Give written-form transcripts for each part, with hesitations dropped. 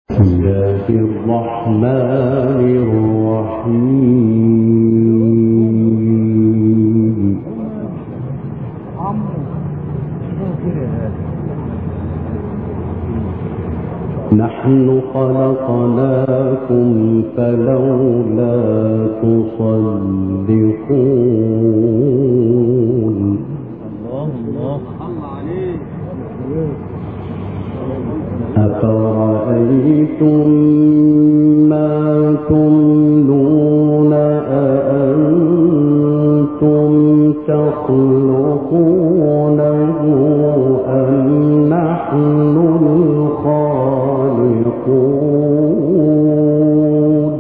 بسم الله الرحمن الرحيم. نحن خلقناكم فلولا تصدقون. أفرأيتم ما تمنون أأنتم تخلقونه أم نحن الخالقون؟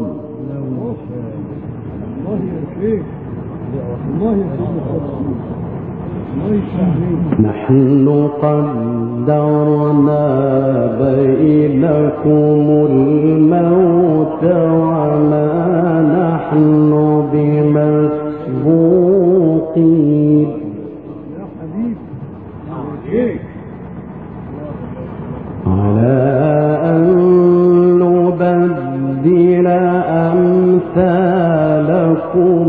نحن قدرنا بينكم الموت وما نحن بمسبوقين على أن نبدل أمثالكم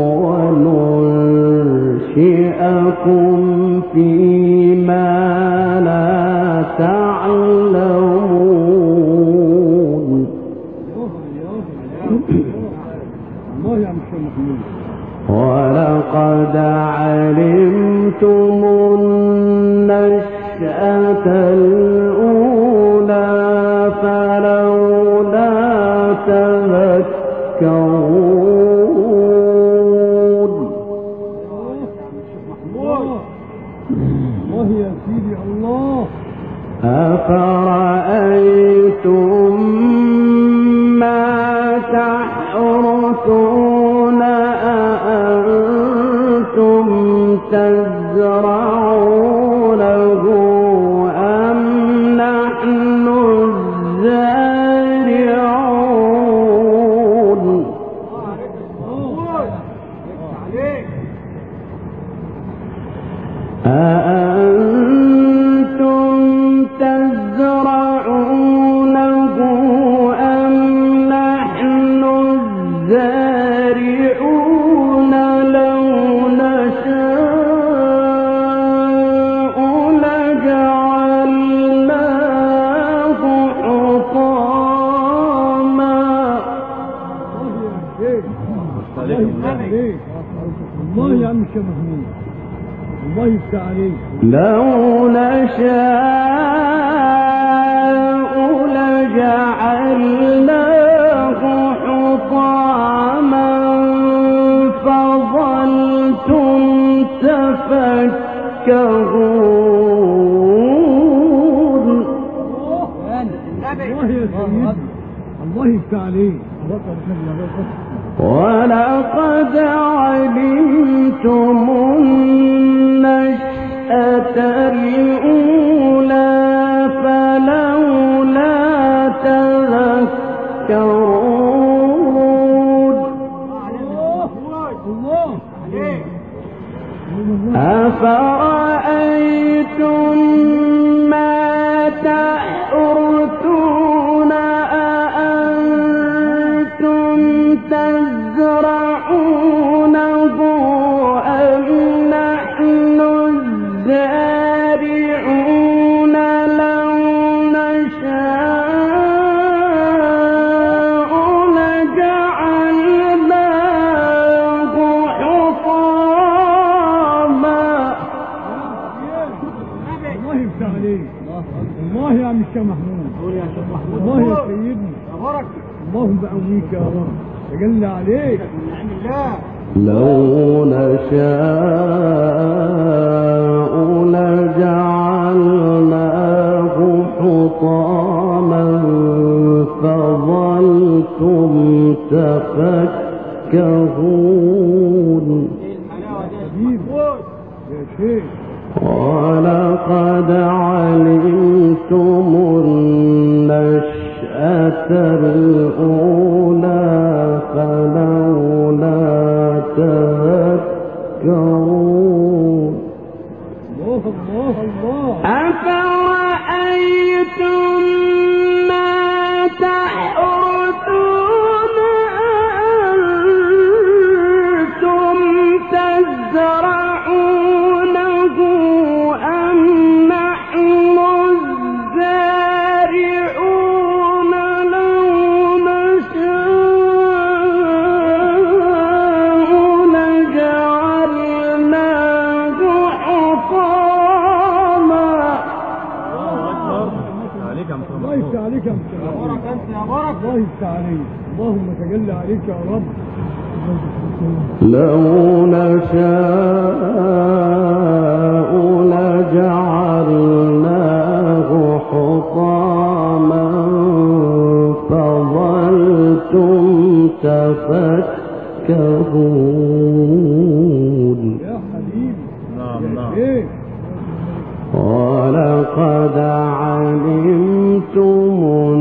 وننشئكم فيما لا تعلمون. ولقد علمتم النشأة الأولى فلولا تذكرون. أفرأيتم ما تحرثون أأنتم تزرعونه أم نحن الزارعون؟ أأنتم تزرعونه أم نحن الزارعون؟ لو نشاء لجعلناه حطاما. الله يا عم الشيخ محمود، الله يفتح عليك. لو نشاء لجعلناه حطاما فظلتم تفكهون. الله يفتح عليك. ولقد علمتم النشأة الأولى فلولا تذكرون. أفرأيتم ما تحرثون أأنتم تزرعونه أم نحن الزارعون؟ لو نشاء لجعلناه حطاما. الله يفتح عليك. الله يا عم الشيخ محمود، الله يا سيدنا، اللهم بقويك يا رب، تجلى عليك. لو نشاء لجعلناه حطاما فظلتم تفكهون. يا شيخ ولقد علمتم النشأة الأولى فلولا تذكرون. الله أفرأيتم ما بارك انت يا بارك. الله يفتح عليك. اللهم تجلى عليك يا رب. لو نشاء لجعلناه حطاما فظلتم تفكرون. يا حبيبي. نعم. ولقد علمتم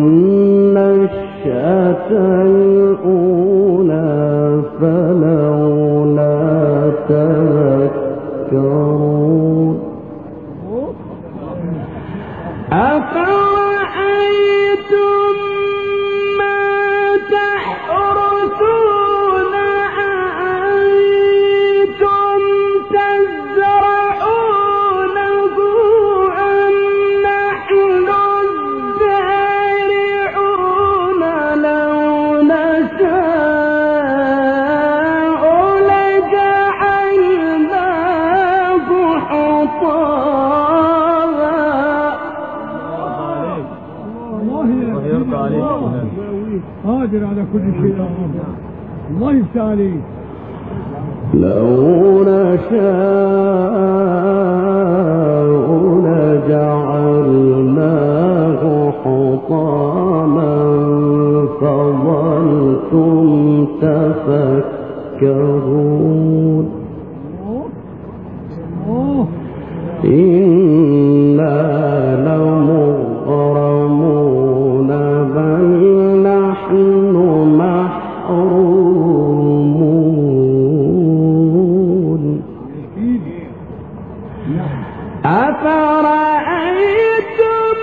النشأة الأولى فلولا تذكرون. أفرأيتم ما تحرثون أأنتم تزرعونه أم نحن الزارعون لو نشاء لجعلناه حطاما. الله يرضى عليك. قادر على كل شيء يا رب. الله يفتح عليك. لو نشاء لجعلناه حطاما فظلتم تفكرون. إنا لمغرمون بل نحن محرومون. أفرأيتم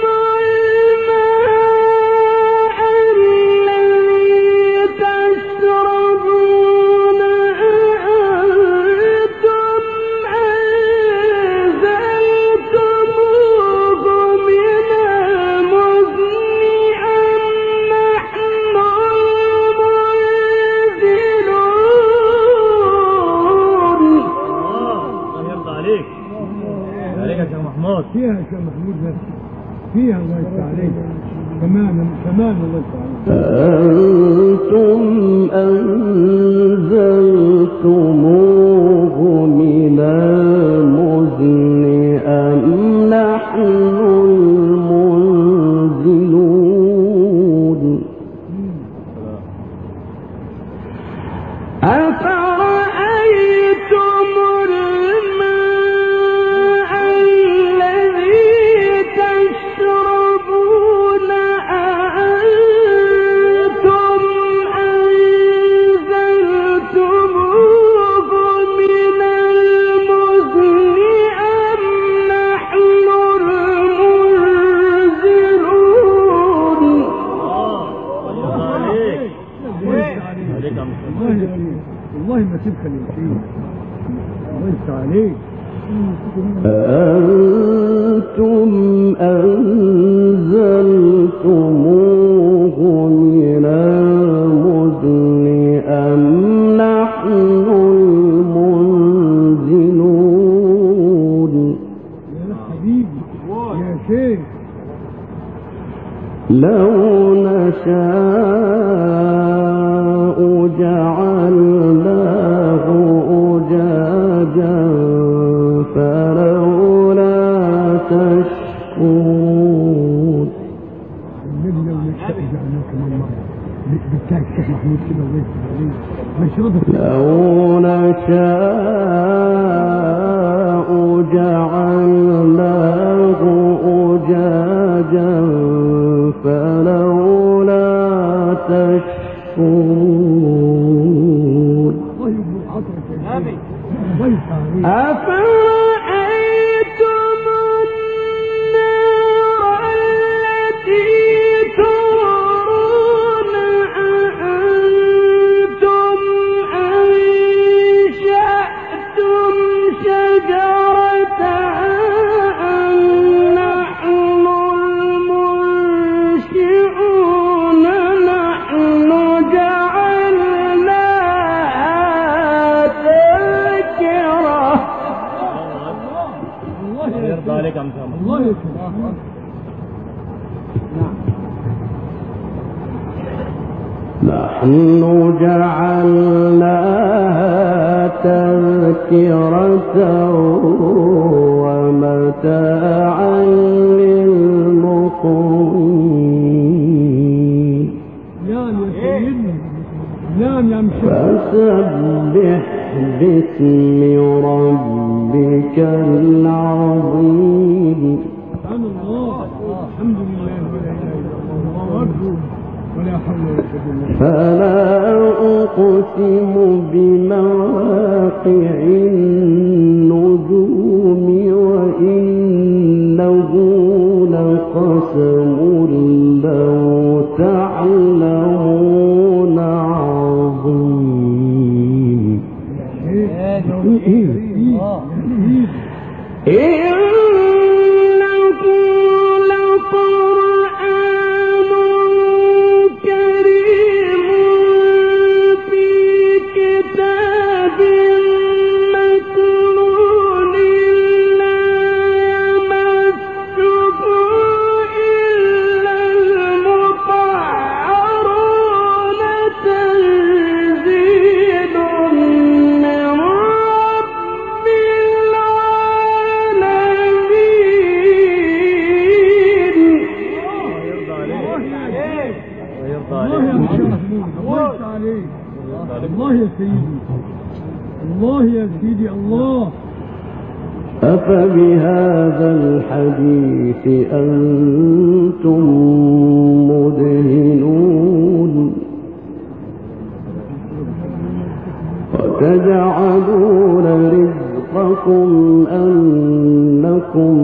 الماء الذي تشربون أأنتم أنزلتموه من المزن أم نحن المنزلون. الله يرضى عليك. عليك يا شيخ محمود. فيها يا شيخ محمود نفسي. فيها الله يفتح عليك. كمان الله يفتح عليك. أأنتم أنزلتموه من المزن أم نحن المنزلون. أفرأيتم الماء الذي تشربون أأنتم أنزلتموه من المزن أم نحن المنزلون. عليك يا والله ما تبخل شيء. الله يفتح عليك. أأنتم أنزلتموه من المزن أم نحن المنزلون. يا حبيبي يا شيخ. لو نشاء جعلناه أجاجا فلولا تشكرون. النبي لو نشاء جعلناه كمان مرة بالتاج الشيخ محمود كده الله يفتح عليك. مشربك. لو نشاء جعلناه أجاجا فلولا تشكرون. الله يبارك عطرك يا نبي. الله يفتح عليك. أفرأيتم النار التي تورون أأنتم أنشأتم شجرتها أم نحن المنشئون نحن جعلناها تذكرة. الله يرضى عليك يا محمد. الله يفتح. نحن جعلناها تذكرة ومتاعا للمقوين. نعم يا سيدنا، نعم يا فسبح باسم ربك العظيم. سبحان الله، الحمد لله ولا اله الا الله اكبر ولا حول ولا قوه الا بالله. فلا أقسم بمواقع النجوم وإنه لقسم لو تعلمون عظيم. إنه لقرآن كريم في كتاب مكنون لا يمسه إلا المطهرون تنزيل من رب العالمين. الله يا سيدي، الله يا سيدي، الله. أفبهذا الحديث أنتم مدهنون وتجعلون رزقكم أنكم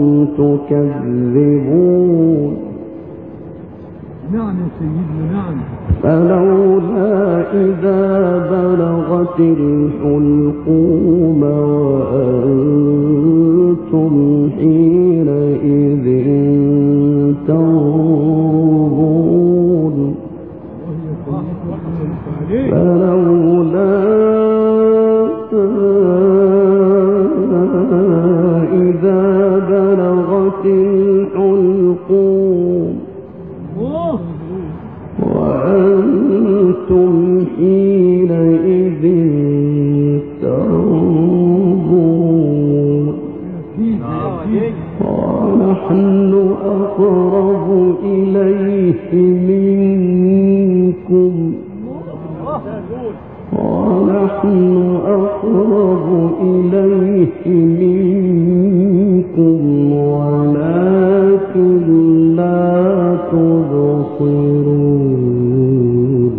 تكذبون. نعم يا سيدنا، نعم. فلولا إذا بلغت الحلقوم وأنتم حينئذ تنظرون. فلولا إذا بلغت الحلقوم وأنتم حينئذ تنظرون. ونحن أقرب إليه منكم ونحن أقرب إليه منكم ولكن لا تبصرون.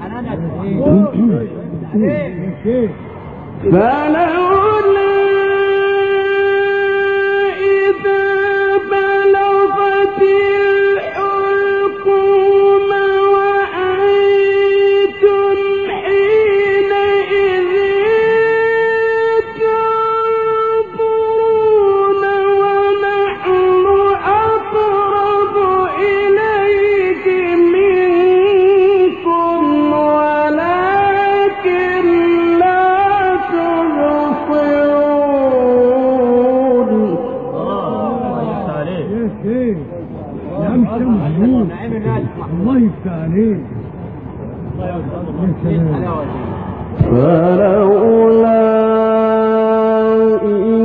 فلولا إذا بلغت الحلقوم وأنتم حينئذ تنظرون ونحن أقرب إليه منكم ولكن لا تبصرون. يا مش محمود، الله يفتح عليك. فلولا إن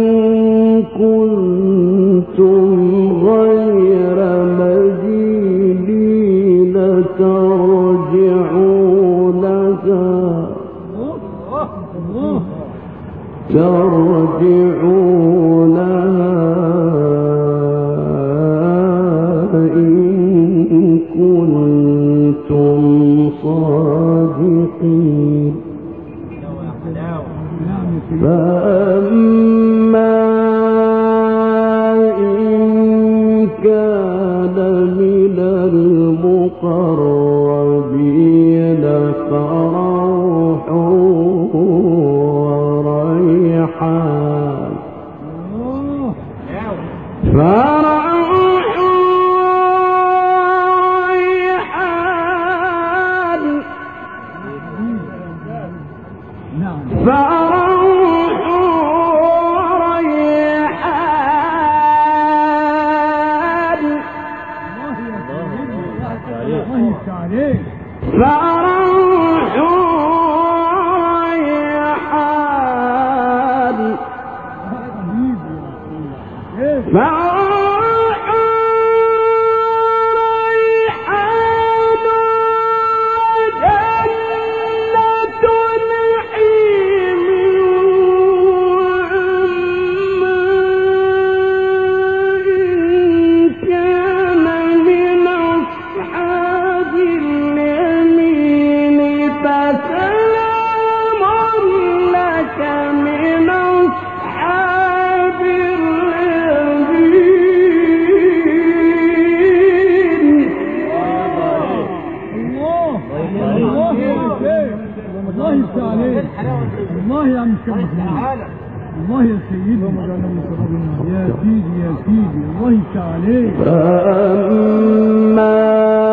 كنتم غير مدينين ترجعونها إن كنتم صادقين. فأما إن كان من المقربين فروح وريحان فروح يفتح عليك الله يا عم الشيخ محمود الله يا سيدي يا سيدي يا سيدي الله يفتح عليك فأما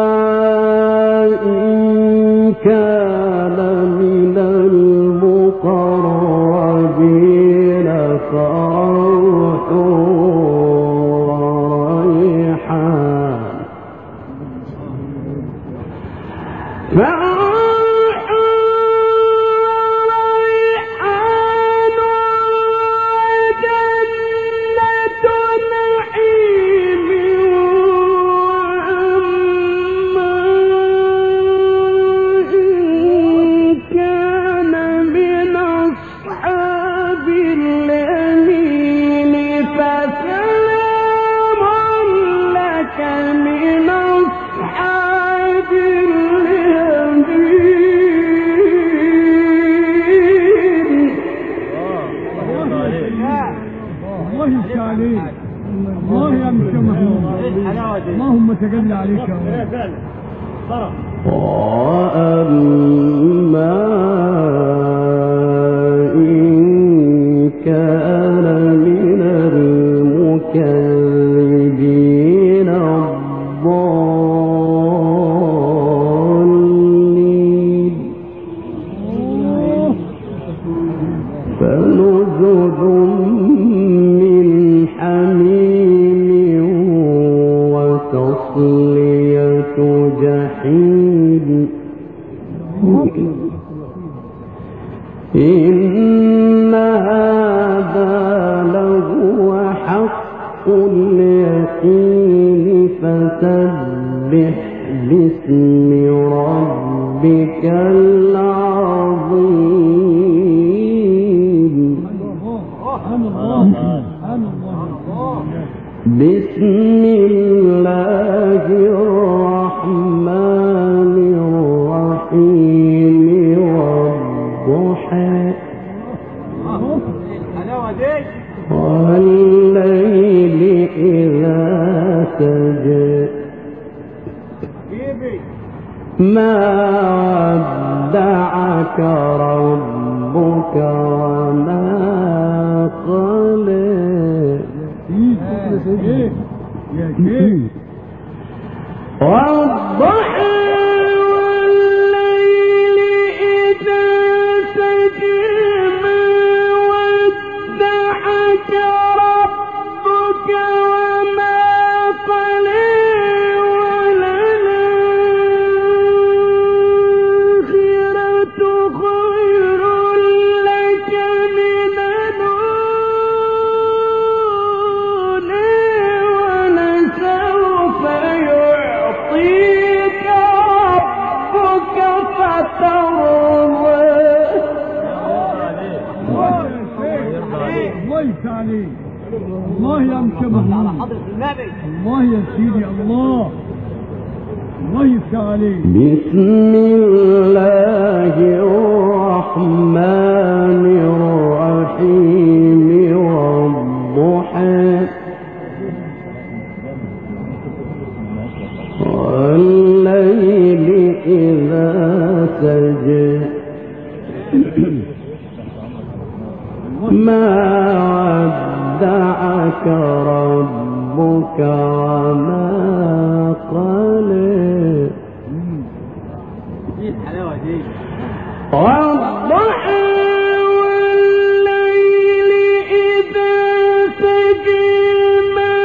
إن كان من المقربين فروح وريحان اللهم تجل عليك يا رب وأما إن كان من المكذبين الضالين فنزل من حميم وتصلية جحيم إن هذا لهو حق اليقين فسبح باسم ربك العظيم بسم الله الرحمن الرحيم والضحى والليل إذا سجى ما ودعك ربك وما قلى والضحى والليل إذا سجى ما ودعك ربك وما قلى وللآخرة خير لك من الأولى ولسوف يعطيك ربك فترضى الله يفتح عليك الله يا مشبه على حضرة النبي الله يا سيدي الله الله يفتح عليك بسم الله الرحمن الرحيم والضحى والليل إذا سجى ما ودعك ربك وما قلى والضحى والليل إذا سجى ما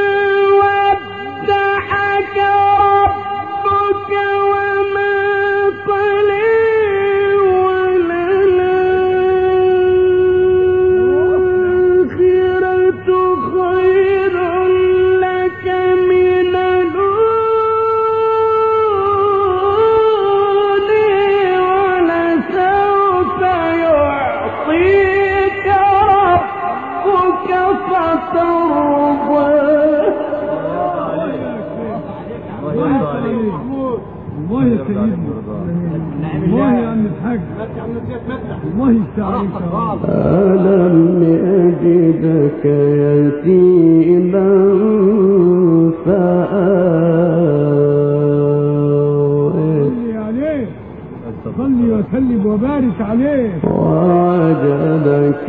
ودعك ربك وما قلى وللآخرة خير لك من الأولى ولسوف يعطيك ربك فترضى الله يا سيدي الله يا عم الحاج الله يفتح عليك ألم يجدك يتيما فآوى صلي وسلم وبارك عليه. ووجدك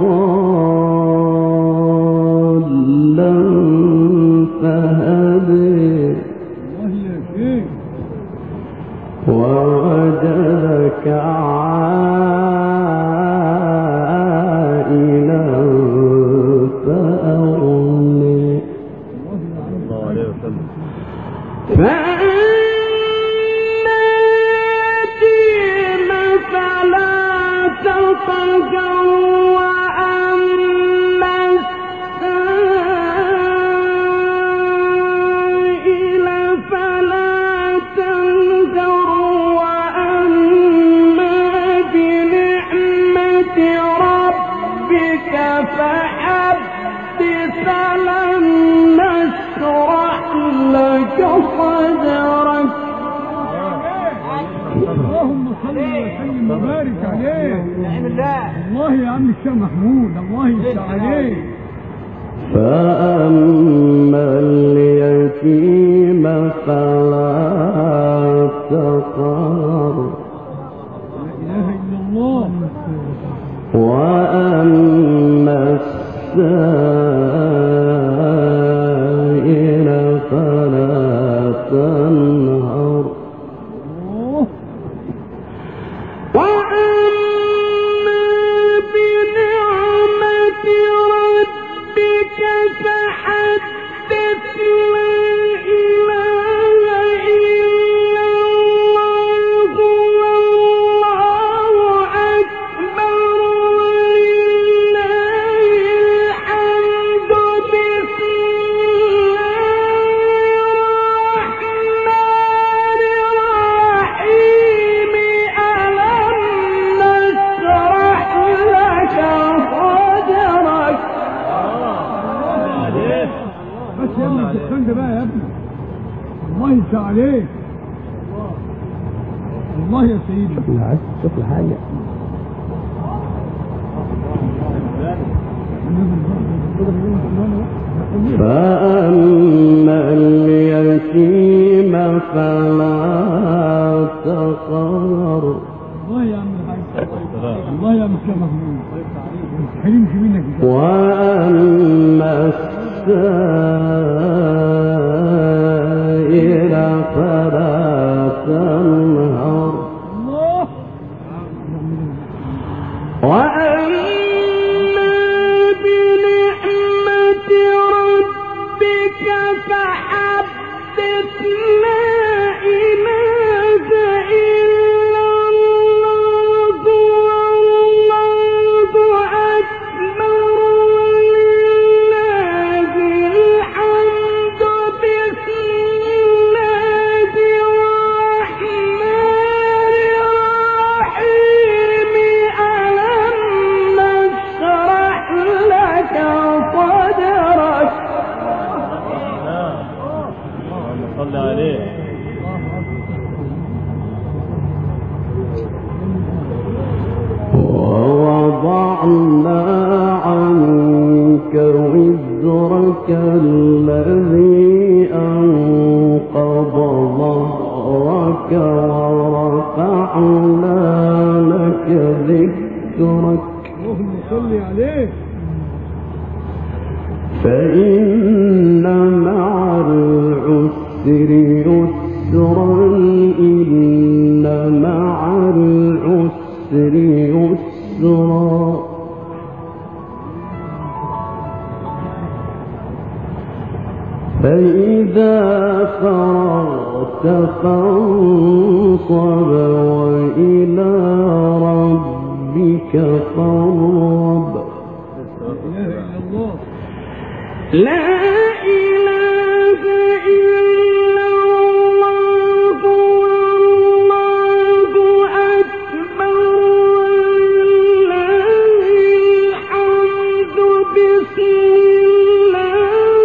ضالا فهدي والله يا شيخ. ووجدك عائلا فأغني الله عليه وسلم. فأما اليتيم فلا تقهر وأما السائل فلا تنهر وأما بنعمة ربك فحدث ألم نشرح لك صدرك. اللهم صل وسلم وبارك عليه. الله يا عم الشيخ محمود، الله يفتح عليك. فأما اليتيم فلا تقهر لا إله إلا الله. وأما السائل فلا تنهر وأما بنعمة ربك فحدث. لا إله إلا الله والله أكبر ولله الحمد. بسم الله يفتح عليك. الله يا سيدي. لا عايز تشوف حاجة. فأما اليتيم فلا تقهر. الله يا عم الحاج. الله يا مستر محمود. ما تحرمش منك. وأما السائل فلا تنهر وأما بنعمة ربك فحدث. لا إله إلا الله والله أكبر ولله الحمد. بسم الله الرحمن الرحيم. ألم نشرح لك صدرك. اللهم صل عليه. ووضعنا عنك وزرك الذي أنقض ظهرك ورفعنا لك ذكرك. اللهم صل عليه. فإن مع العسر يسرا إن مع العسر يسرا. فإذا فرغت فانصب وإلى ربك فارغب. لا إله إلا الله والله أكبر ولله الحمد. بسم الله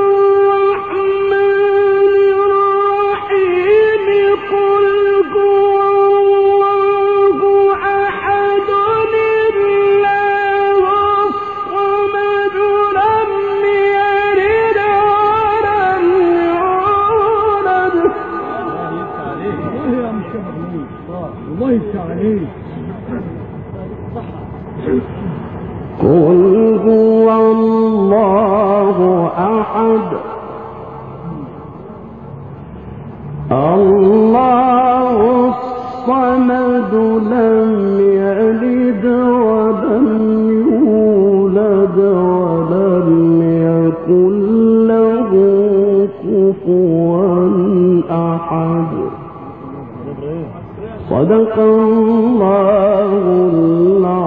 الرحمن الرحيم. قل هو الله أحد الله الصمد لم يلد الله يفتح عليك. قل هو الله أحد الله الصمد لم يلد ولم يولد ولم يكن له كفوا أحد. صدق الله العظيم.